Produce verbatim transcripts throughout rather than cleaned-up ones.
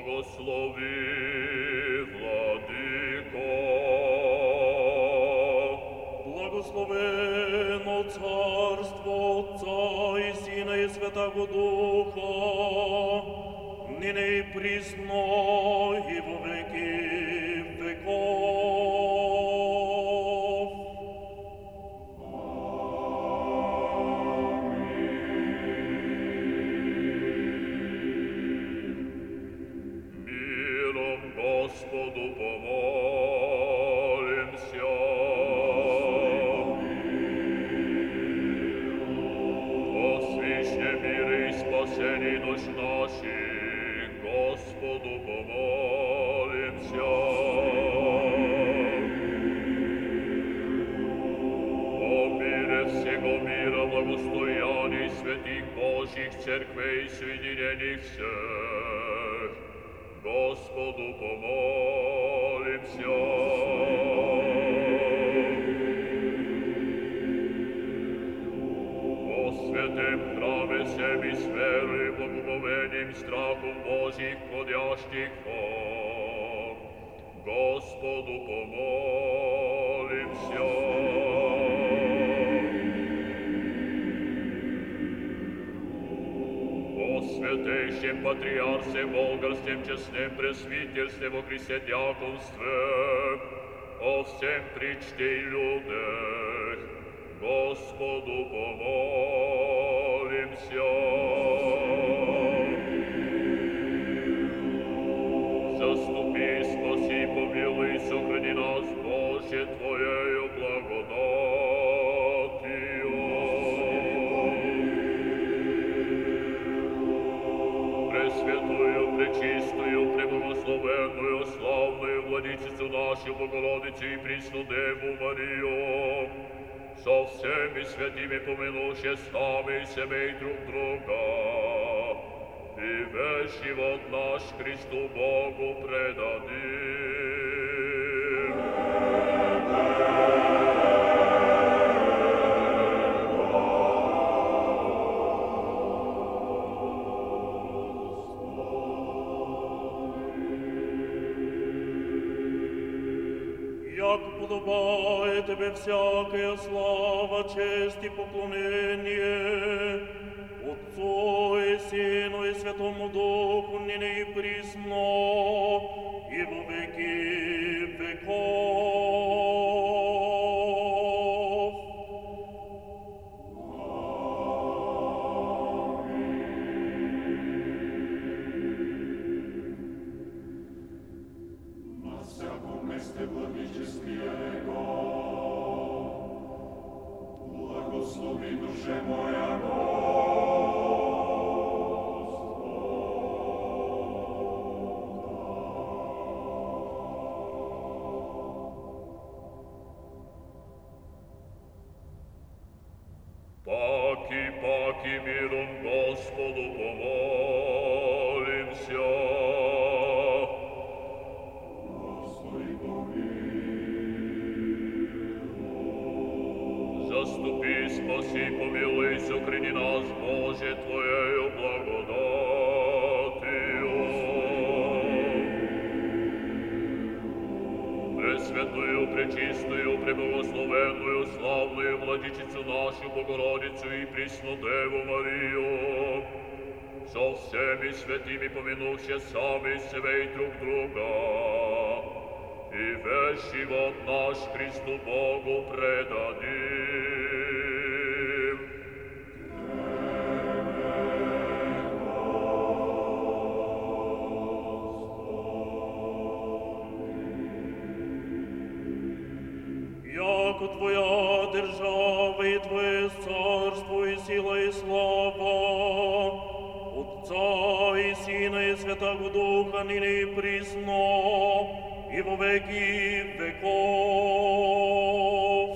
Благослови, Владико. Благословено Царство Отца и Сина и Святаго Духа, ныне и присно и во веки веков. Миром Господу помолимся. Освящи мира и спасение душ наших, Господу помолимся. О мире всего мира, благостоянии святых Божьих церквей, соединений всех, Господу помолимся. О святем храме всем и с верой, благоговением, страхом Божьих ходящих хор, Господу помолимся. О святейшем патриарсе, волгарском честном пресвитерстве во Христе дьяконстве, о всем причте и людях, Господу помолимся. Заступи, спаси, помилуй, сохрани нас, Боже, Твоею благодатью. Пресвятую, пречистую, преблагословенную, славную Владычицу нашу Богородицу и пресну Деву Марию, со всеми святыми помянувши сами семей друг друга, и весь живот наш Христу Богу предадим. Як подобает Тебе всякая слава, честь и поклонение, Отцу и Сыну и Святому Духу, ныне и присно, и во веки веков. На всяком месте владычестве Его, благослови душе моя Паки, паки, миром Господу помолимся. Господи, помилуй. Заступи, спаси, помилуй, сохрани нас, Боже, Твоею благодатью. Пресвятую, пречистую, преблагословенную, славную Владычицу нашу Богородицу и пресну Деву Марию, со всеми святыми помянувши сами себя и друг друга, и весь живот наш Христу Богу предадим. Яко Твоя держава и Твое царство и сила и слава, Отца и Сына и Святаго Духа, ныне и присно, и во веки веков.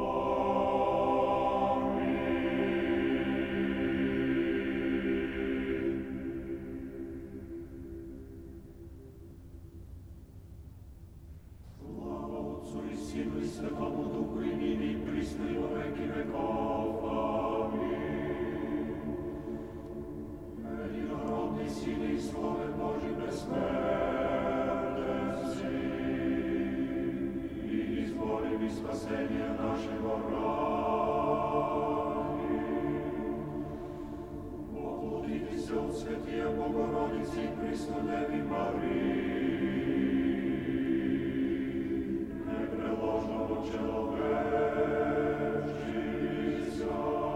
Слава Отцу и Сыну и Святому Духу, и ныне и присно и во веки веков. Аминь. Единородный Сын и славы Божий бессмертный, Святія Богородиці, Преснодеві Марії, непреложного человечиця,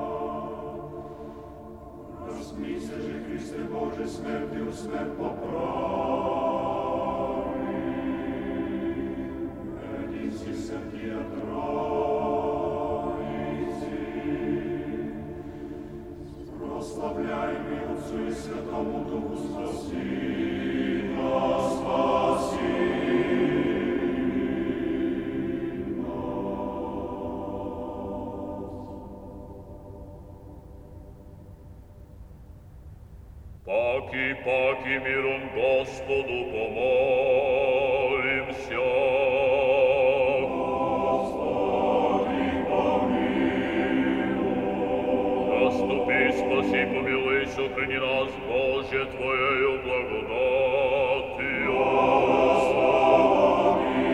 розмійся же, Христе Боже, смерти у смерть поправи, единці Святія Троїці, прославляймо Отцу і Святому Духу, спаси нас, спаси Паки, паки, миром Господу помолимся. Господи, помилуй. Заступи, спаси, помилуй, сохрани нас, Боже, Твоею благодатью. Господи,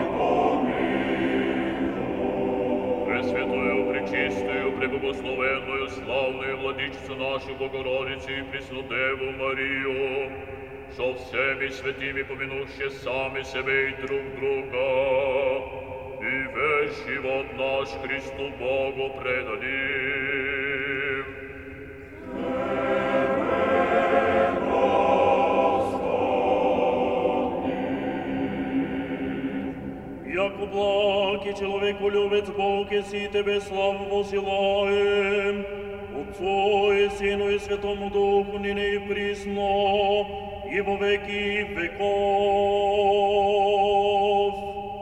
помилуй. Пресвятую, пречистую, преблагословенную, славную Владычицу нашу Богородицу и Преснодеву Марию, со всеми святыми помянувши сами себе и друг друга, и весь живот наш Христу Богу предадим. Яко благ и человеколюбец Бог, еси Тебе славу посылаем, Отцу и Сыну и Святому Духу, ныне и присно, и во веки веков.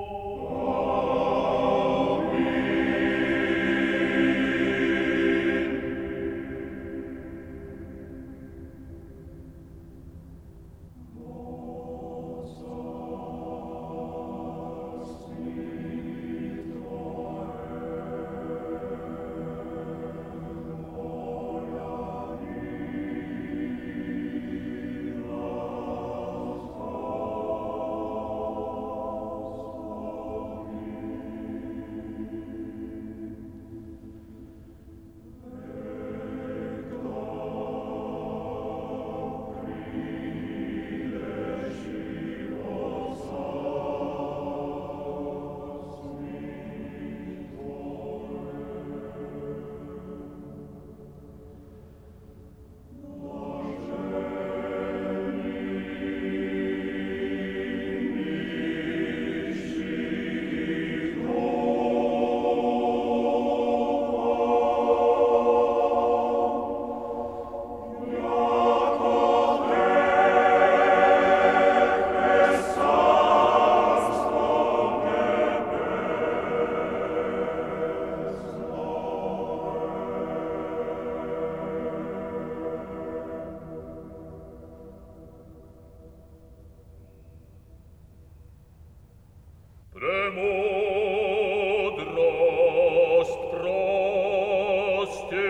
Премудрость прости.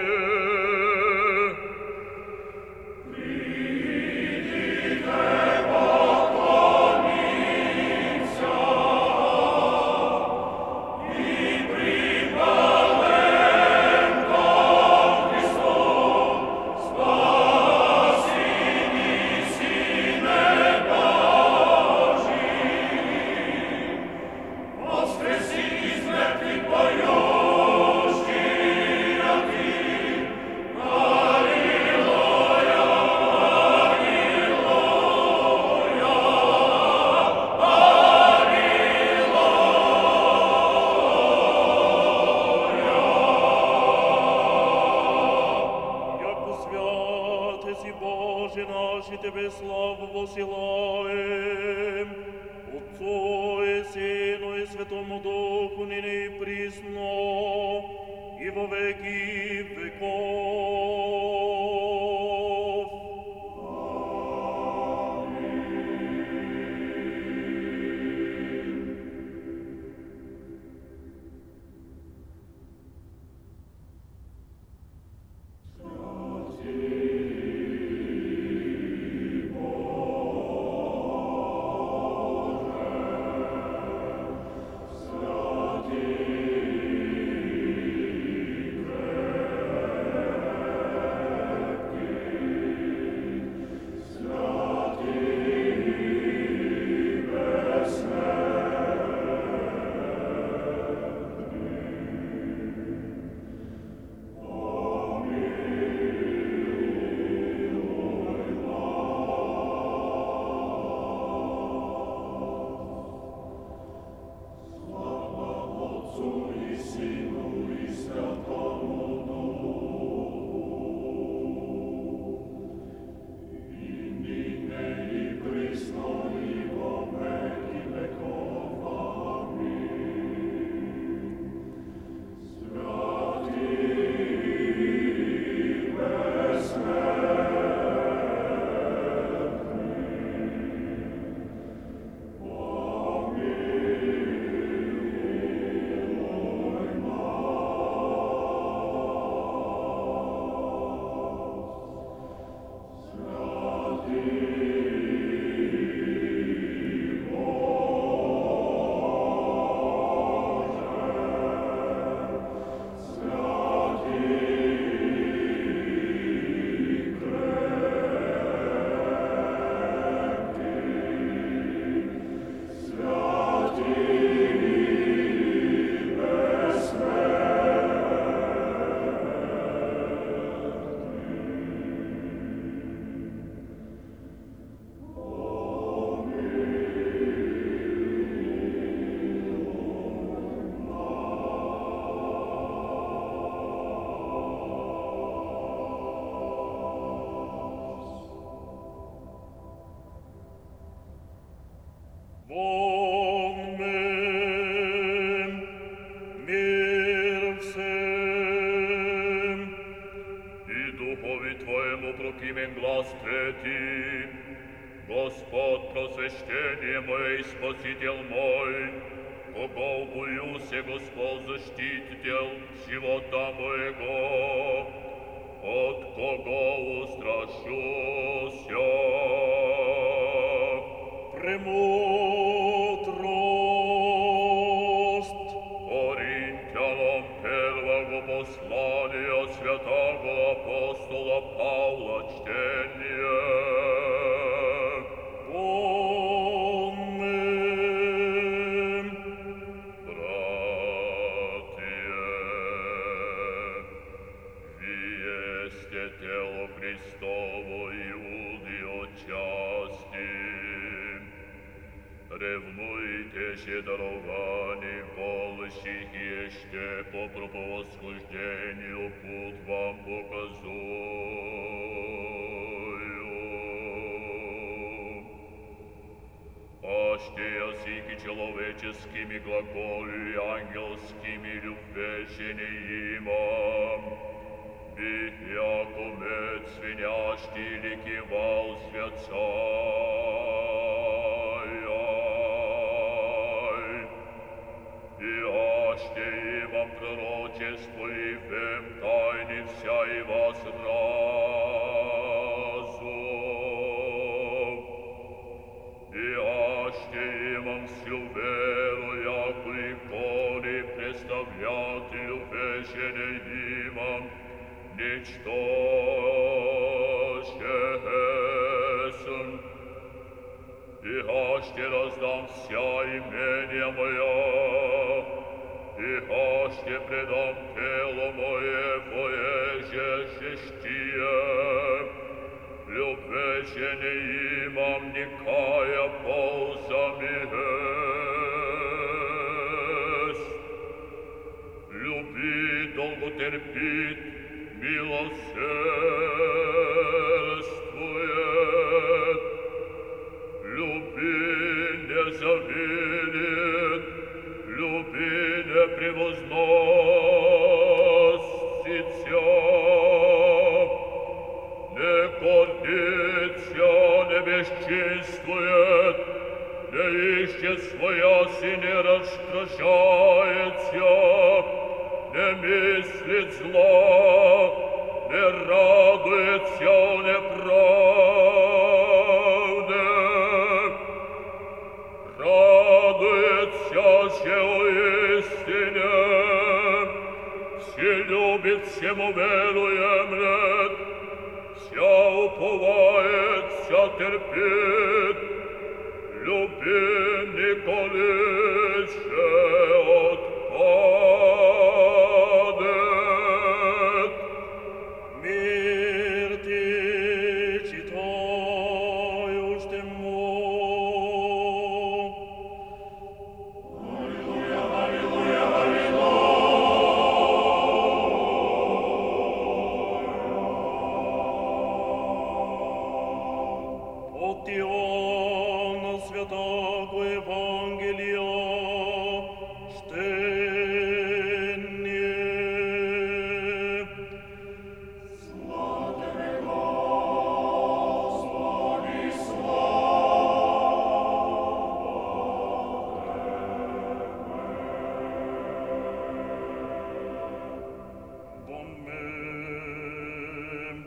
Боже наш, и Тебе славу посылаем, Отцу и Сыну и Святому Духу, ныне и присно, и во веки веков. Вон мем, мир всем. И духови Твоему прокимен глас третий: Господь, просвещение мое и Спаситель мой, кого боюся, Господь, защититель живота моего, от кого устрашуся. Премудрость. Коринтянам первого послания святого апостола Павла чтение. Помним. Братья, виесте тело Христово Иуды отчасти. Ревнуйте же дарований полощих еще по проповосхождению путь вам показую. Аще языки человеческими глаголю и ангельскими любвещени имам, и яко мед свинящий или кивал святцая. И аще имам пророчество и вем тайны вся и вас разум. И аще имам всю веру, яко иконы представлятелю вещене имам, ничтожен. И аще раздам вся имения моя, и аще предам тело мое воеже жестие, любвещене имам никая ползами есть. Любит, долго терпит, милосердствует, люби не завидит, люби не превозносится, не гордится, не бесчинствует, не ищет своя си не раздражается, не мислит зла, не радуется неправде, радуется же о истине, все любит, всему веруемлет, вся уповает, вся терпит, любим николище отпадет. Мир ти читаю ждемо. Аллилуйя, аллилуйя, аллилуйя. От Иоанна святого Евангелия чтение. Слава Тебе, Господи, слава Помним.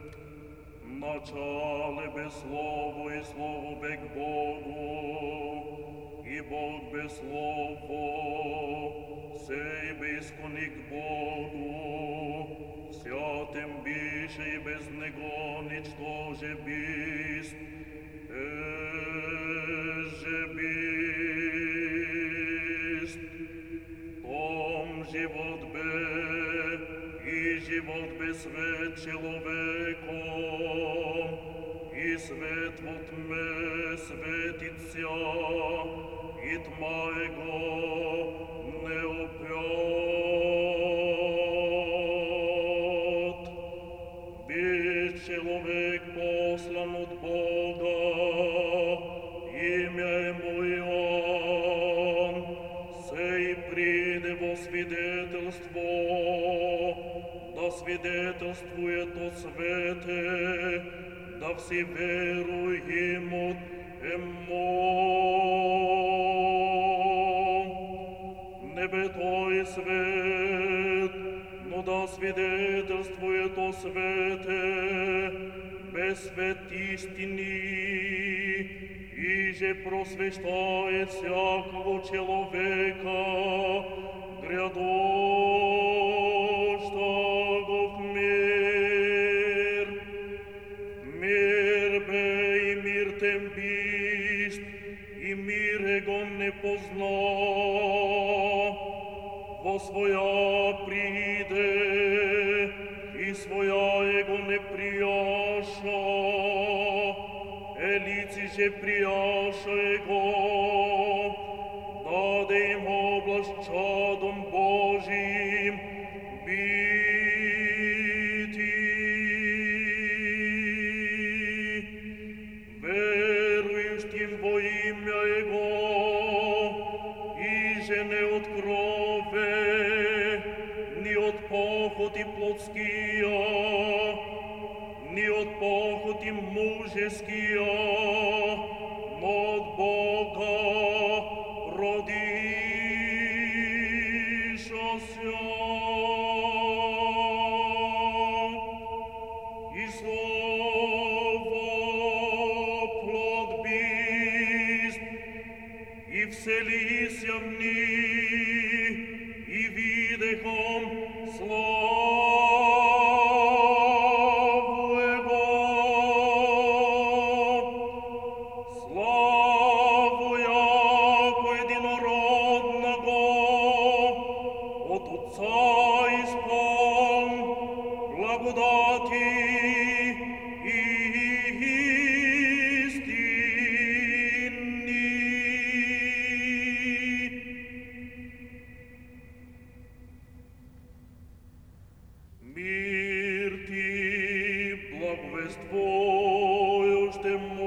Начале без слову и слову бег Богу, и Бог без слова, сей безконик Богу, вся тем більше и без него ничто же бист, эже бист. Том живот бе, и живот без свет человеком, и свет во тьме светится, и тьма его не упрет. Бит человек послан от Бога, имя ему Иоанн. свете, да всі веруємо емо. Небе той свет, но да свидетельствує то свете, без свет истини, и же просвещает всякого человека, грядущего в мир. Мир бе и мир тем бист, и мир его не позна, во своя приде, и своя его не прияша, елиці же прияша его, даде им область чадом Божиим бити. Верующим во имя Его, и же не от крови, ни от похоти плотския, ни от похоти мужеския, но от Бога родишася. И слово плод бист, и вселися в них, и видехом славу Его. Славу яко единородного, от Отца исполн благодати и истины. Мир ти благовествуешь тему.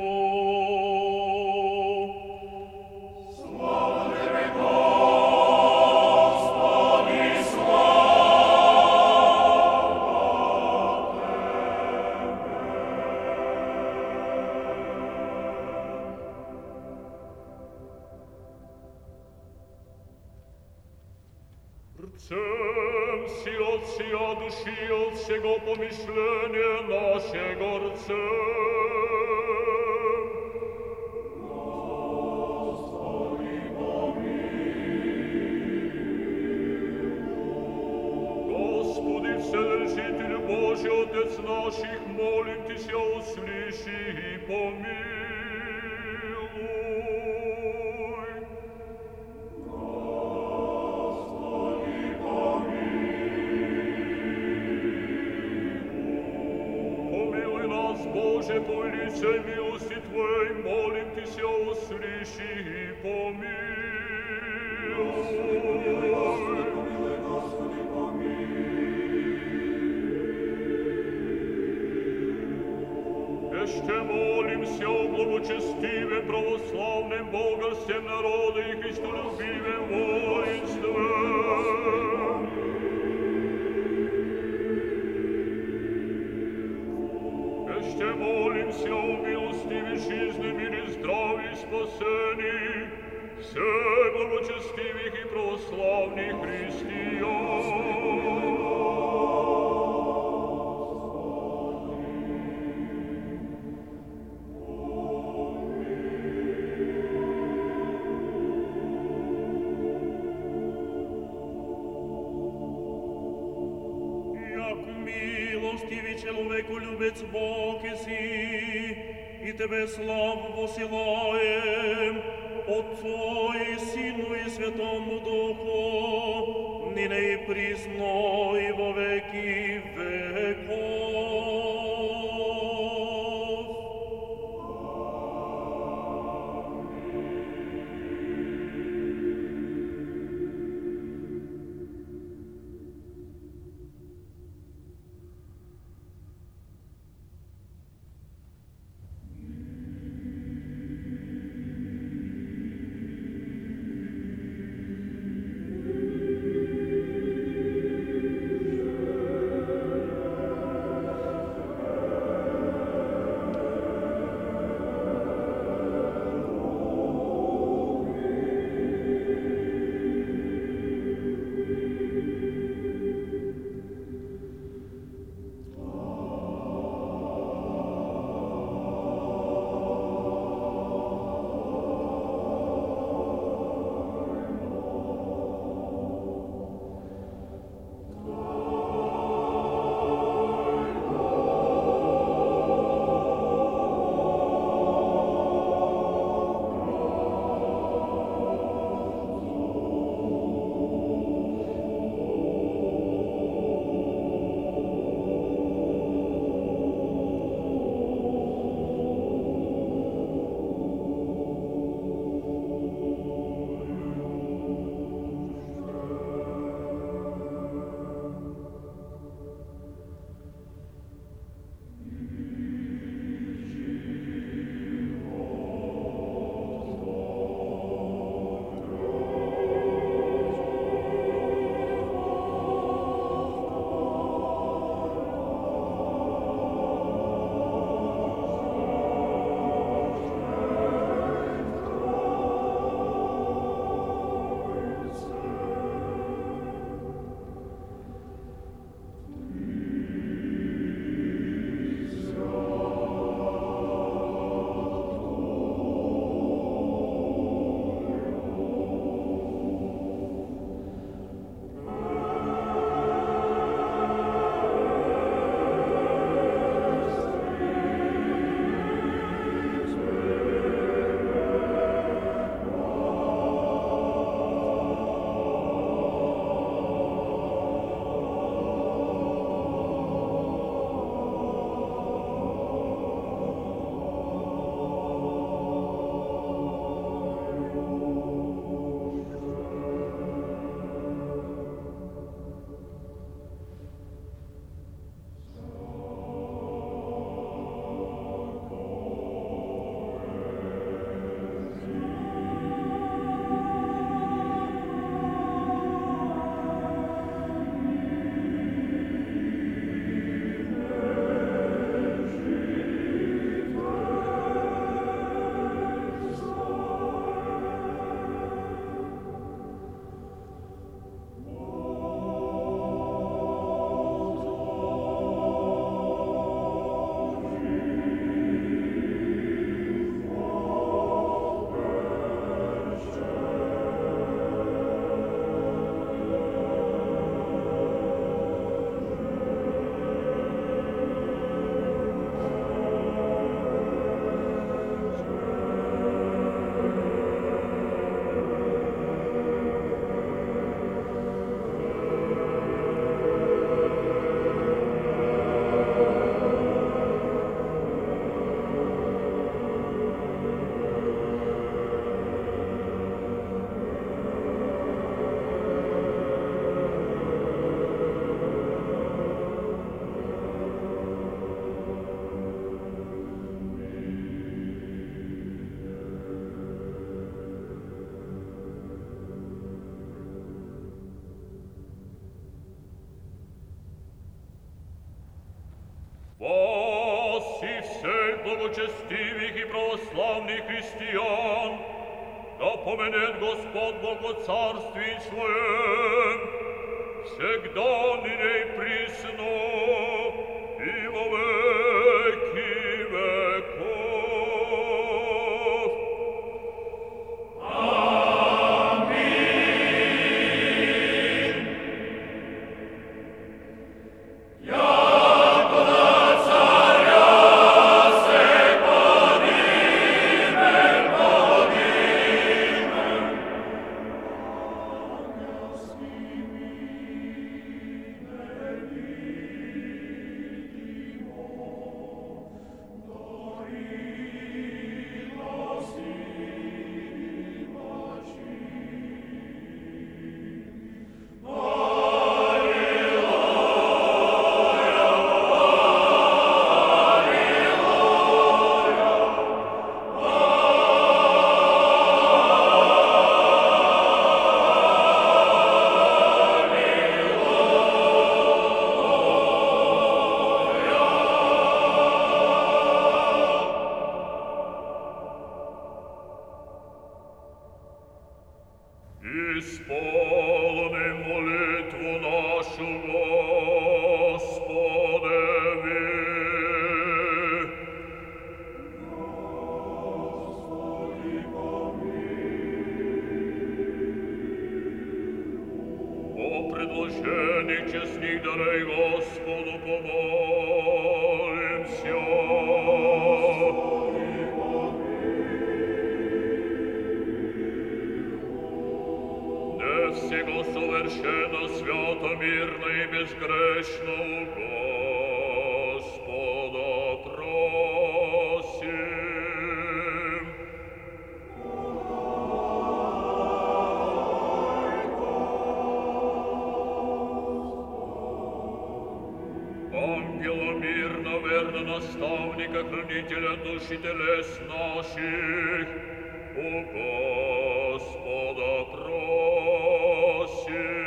Рцем си от сия души, от всего помышления нашего рцем. Господи, помилуй. Господи, Вседержитель Божий, Отец наших, молим Тися, услыши и помилуй. Боже, по лице милости Твоей, молим Тися, услыши и помилуй. Господи, помилуй, Господи, помилуй. Еще молимся о благочестивом православном Бога всем народа и христолюбивом воинстве. Еще молимся о милостивой жизни, мире, здравии и спасении всех благочестивых и православных христиан. Милостивый человеку, любец Бог еси, и Тебе славу посылаем, Отцу и Сыну и Святому Духу, ныне и присно и во веки веков. благочестивых и православных христиан, да поменет Господь Бог о царстве Своем, всегда ныне и присно, и во веки веков. Исполним молитву нашу, Господеви. Господи, помилуй. О предложении честных дарей Господу помолимся. Всего совершенно, свято, мирно и безгрешно у Господа просим. Ангела мирно, верно, наставника, хранителя душ и телес наших, у Господа просим.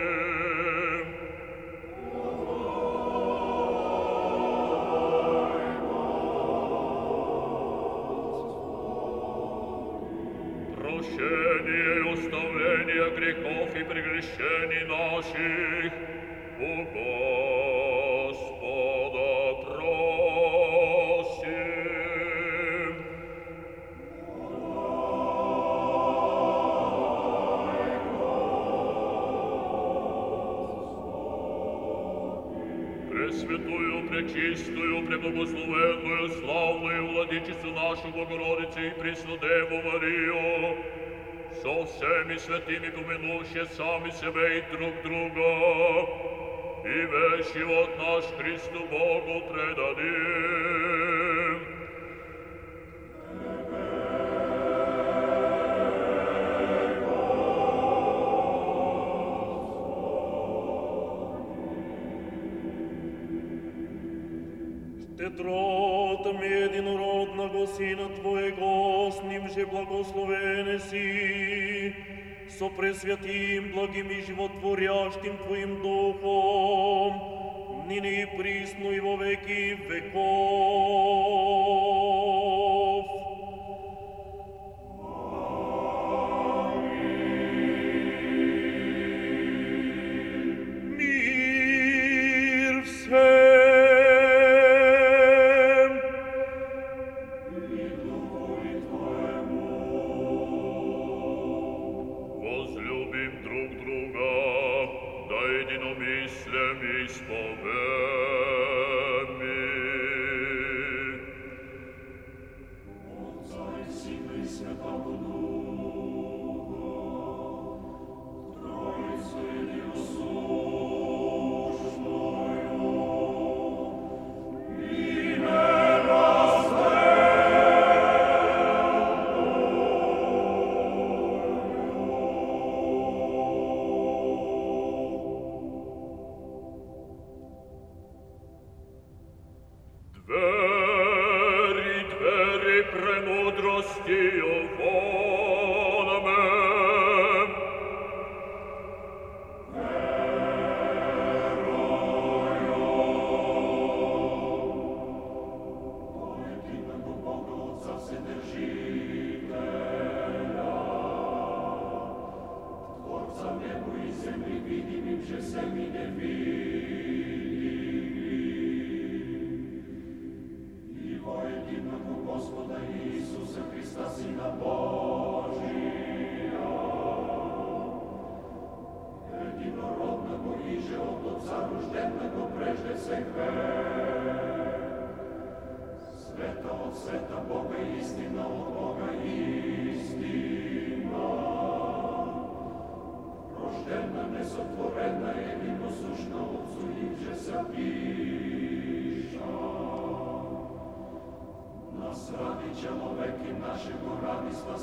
Прощение и оставление грехов и прегрешений наших у Господа просим. Пресвятую, пречистую, преблагословенную, славную владычицу нашу Богородицу и Преснодеву Марию, со всеми святыми помянувши сами себе и друг друга, и весь живот наш Христу Богу предадим. Тетротом единородного Сына Твоего, с Ним же благословен си, со пресвятым, благим и животворящим Твоим Духом, ныне и присно и во веки веков. Мир всем! Двери, двери премудрости, о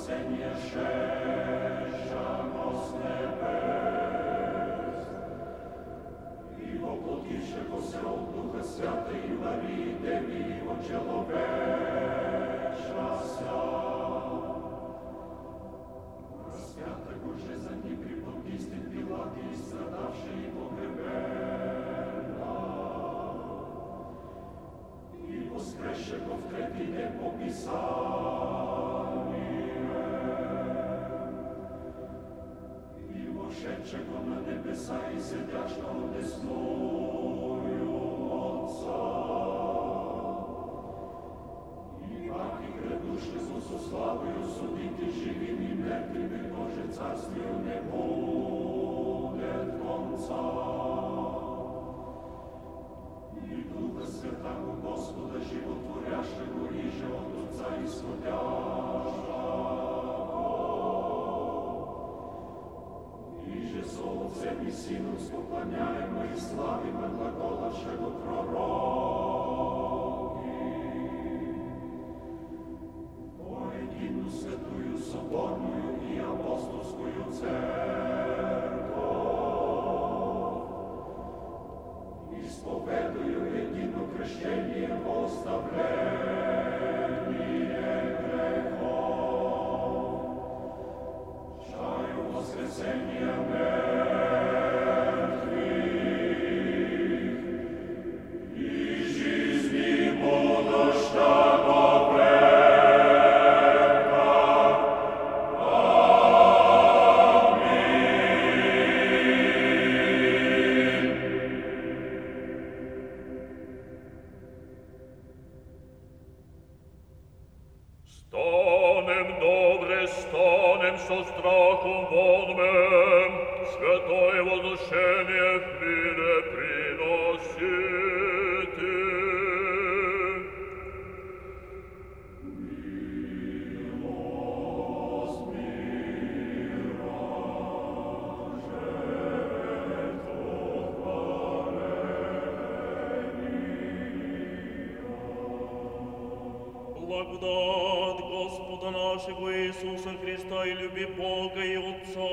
Благодать Господа нашего Иисуса Христа и люби Бога и Отца,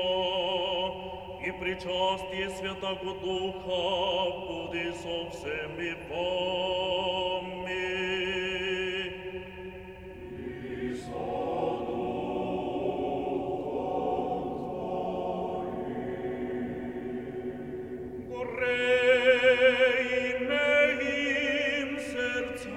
и причастие Святого Духа буде со всеми вами. И со Духом Твоим. Горей им сердца,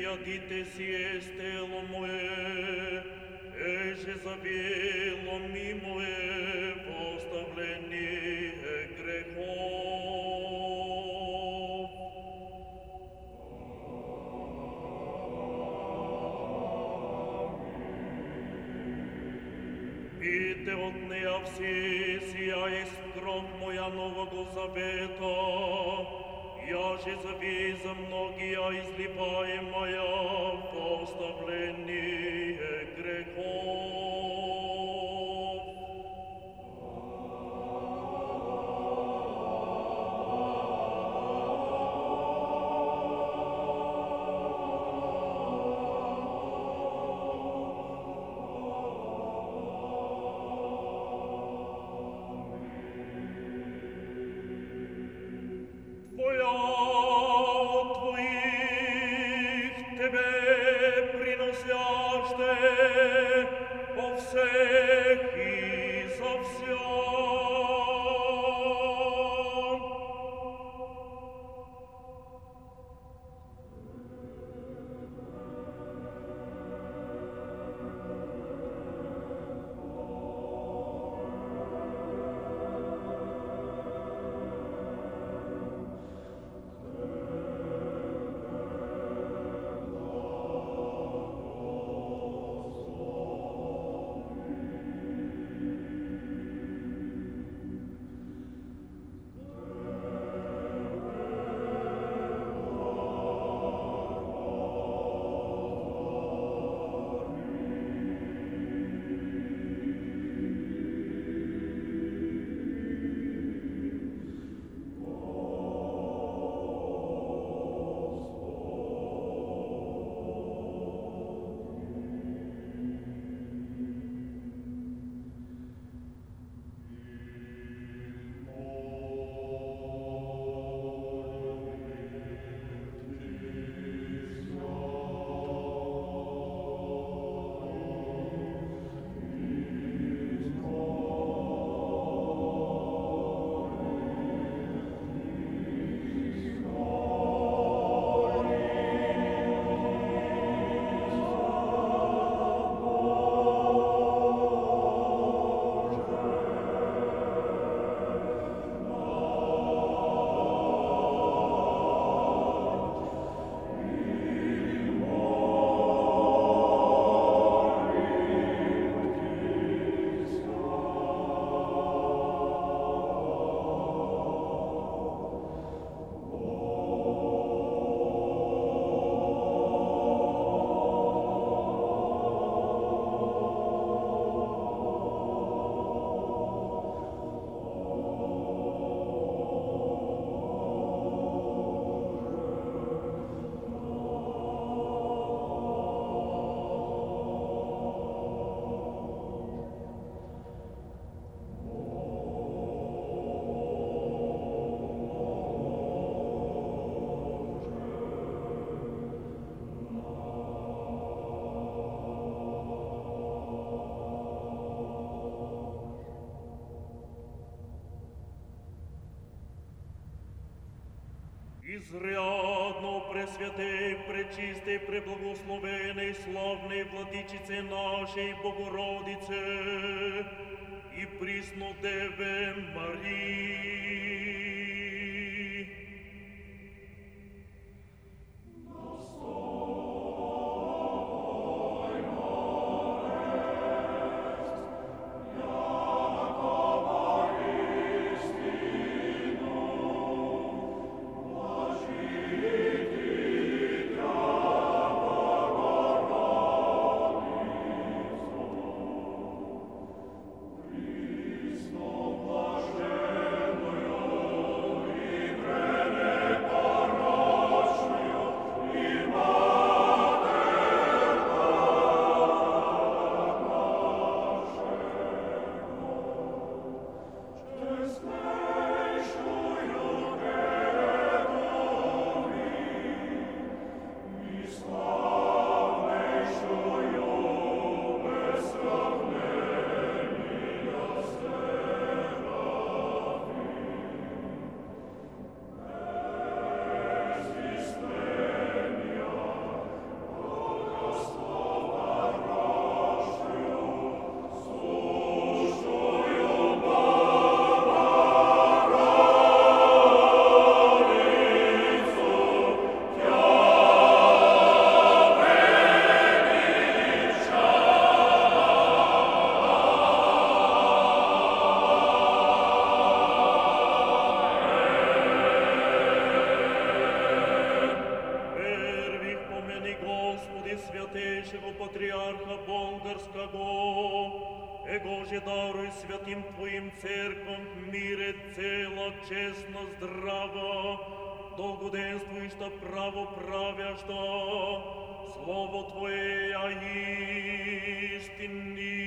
ядите сие тело мое, еже за бело мое поставление грехов. Пийте от нея все, сия есть кровь моя нового завета, яже зави за многие изливаемая в оставлении грехов. Изрядно пресвятей, пречистей, преблагословенной, славной Владычице нашей Богородице и Преснодеве Марии. Блаженную Помяни, Господи, святейшего патриарха Болгарского, его же даруй святым Твоим церквам в мире цело, честно, здраво, долгоденствующа, право правяща, Слово Твое истинни.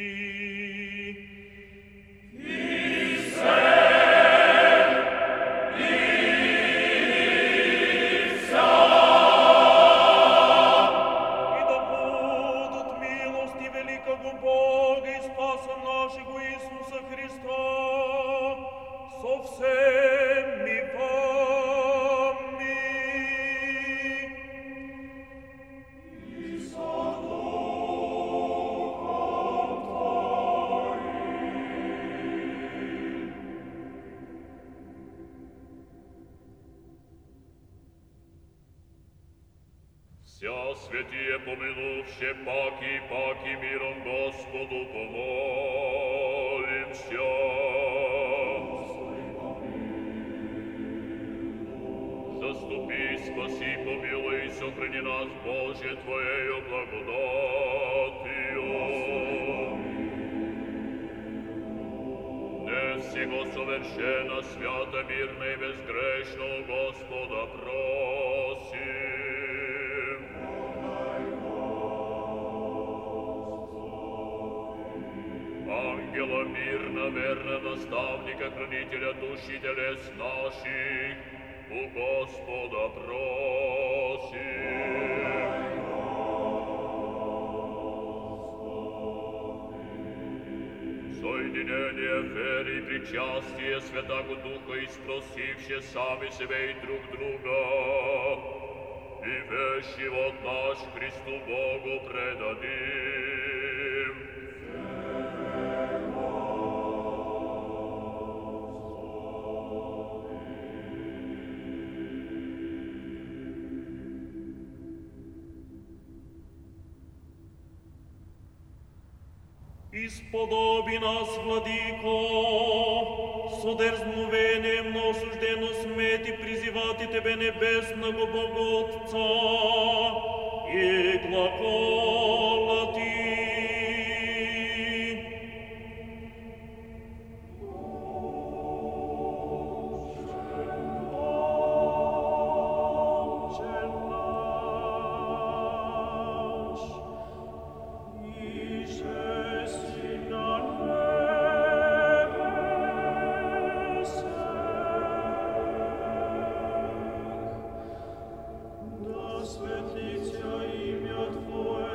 Бога и Спаса нашего Иисуса Христа со всеми вами. И со Духом Твоим. Вся святие помянувши паки, паки миром Господу помолимся. Заступи, спаси, помилуй, сохрани нас, Боже, Твоею благодатью. Не всего совершенно, свято, мирно и безгрешно Господа просим. Ангела мирно, верно, наставника, хранителя души телес наших, у Господа просим. Соединение веры и причастие Святаго Духа и спросивши сами себе и друг друга, и весь живот наш Христу Богу предадим. Исподоби нас, Владико, со дерзновением на осуждено смети призивати Тебе небесного Бога Отца и глаголати. Светлится имя Твое.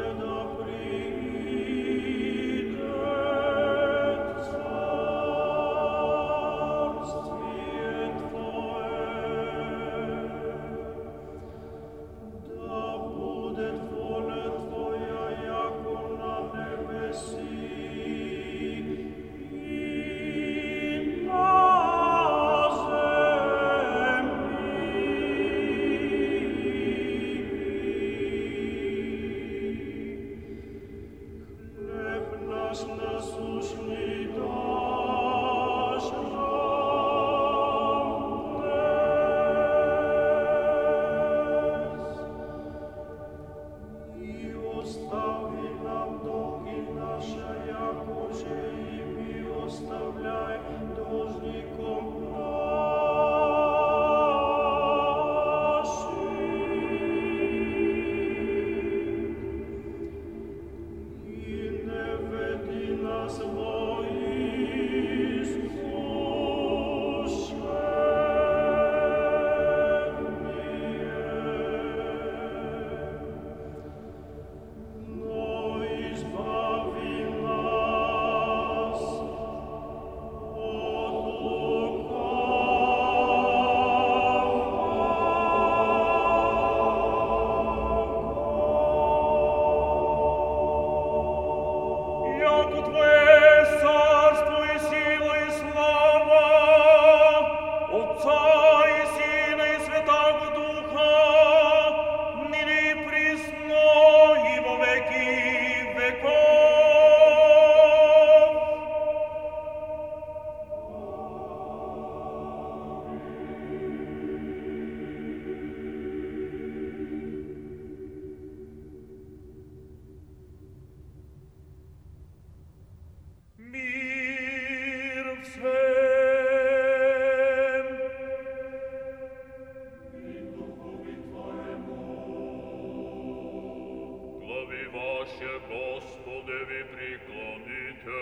ваше, Господеви, приклоните.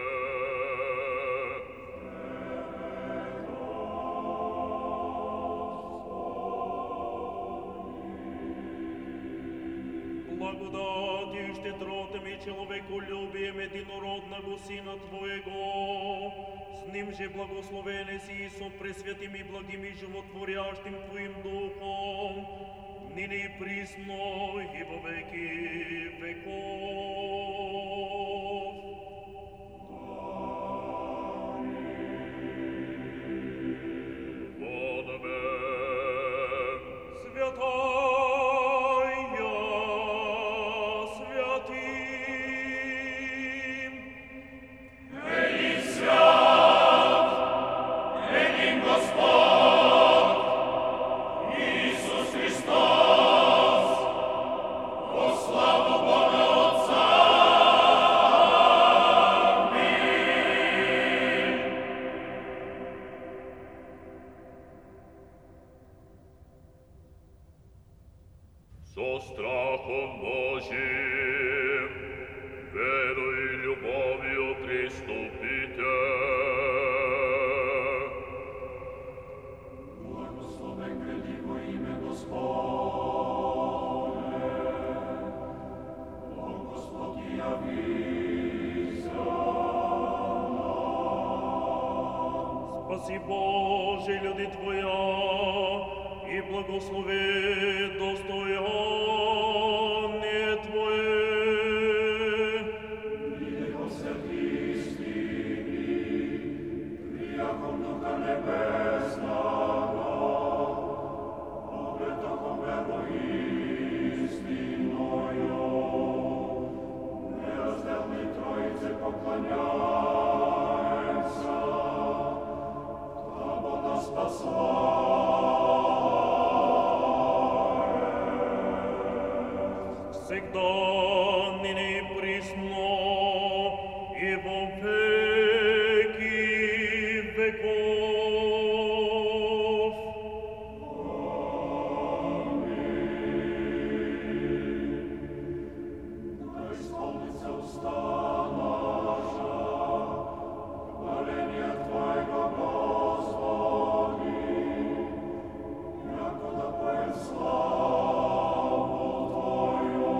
Благодати и щедротами человеколюбием единородного Сина Твоего, с Ним же благословен си и со пресвятим и благим и животворящим Твоим Духом, ныне и присно и во веки веков. Аминь. Святая, святым, Ели свят, ели Господь, Иисус Христос, во славу Бога Отца. Аминь. Со страхом Божьим, верою и любовью приступите. Благословен гради во имя Господне. О Господи, явися нам. спаси Боже, люди Твоя, и благослови достояние Твое. Видимо святистини, прияком Духа Небесного, обетохом вероистинною, неразделной Троице поклоняемся, Табо нас спасла. Всегда, ныне и присно, и во веки веков. Да исполнится уста наша, хваление Твоего, Господи, яко да поем славу Твою,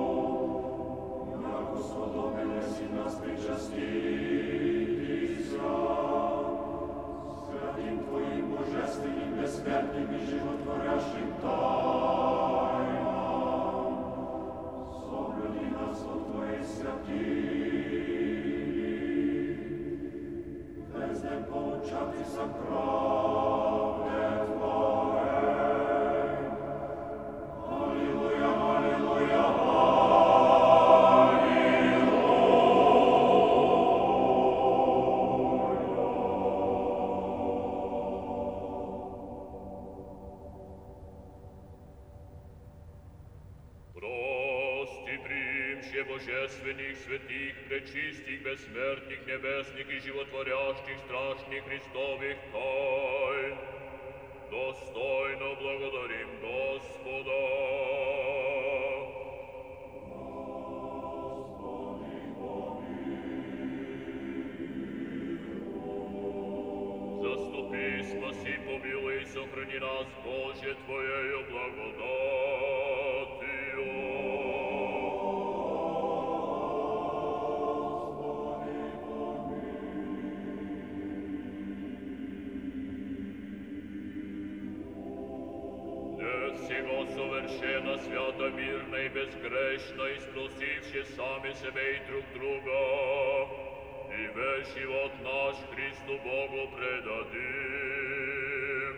яко сподобили си нас причаститися, святым Твоим божественным, бессмертным и животворящим тайнам, соблюди нас от Твоей святыни, везде получати за правде Твоей. Аллилуйя, аллилуйя, Прости, примще божественных, святых, пречистых, бессмертных, небесных и животворящих, страшных Христовых тайн. Достойно благодарим Господа. Заступи, спаси, помилуй, сохрани нас, Боже, Твоею благодатью. Нет всего совершенно, свято, мирно и безгрешно, испросивши сами себе и друг друга, и весь живот наш Христу Богу предадим.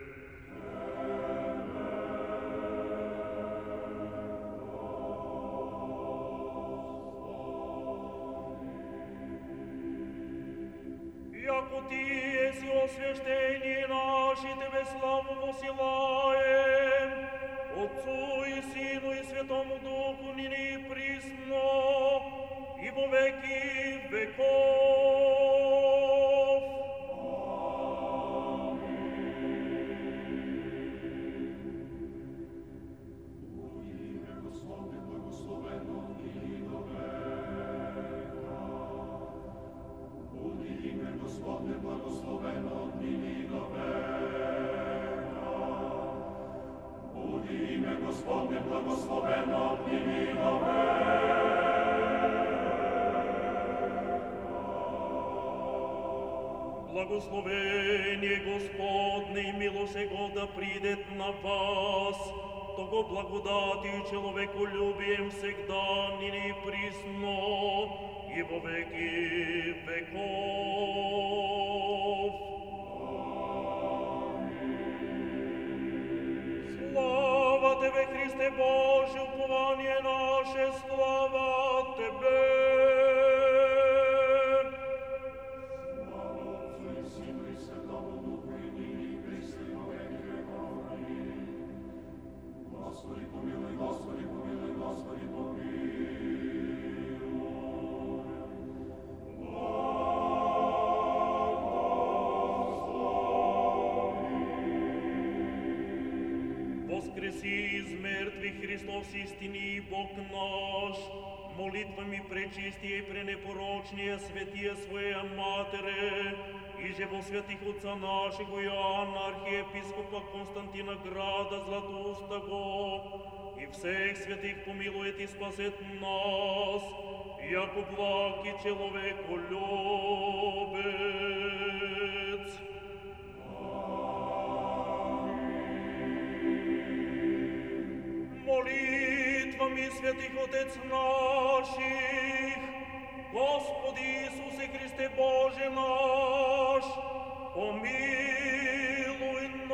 Яко Ти еси освящение наше, Тебе славу восилаем, Отцу и Сыну и Святому Духу, ныне и присно, и во веки веков. Имя Господне благословено и до Благословение Господне и милост Его да придет на вас, того благодати и человеколюбием всегда, ныне и присно, и во веки веков. Слава Тебе, Христе Божий, упование наше, слава Тебе! Господи, помилуй, Господи, помилуй, Господи, помилуй. Воскреси из мертвых Христос истини Бог наш, молитвами пречистие и пренепорочнее святие Своя Матере, и же во святых Отца нашего Иоанна, архиепископа Константина града Златоустого, и всех святых помилует и спасет нас, яко благ и человеколюбец. Молитвами святых Отец наших, Господи Иисусе Христе Боже наш, помилуй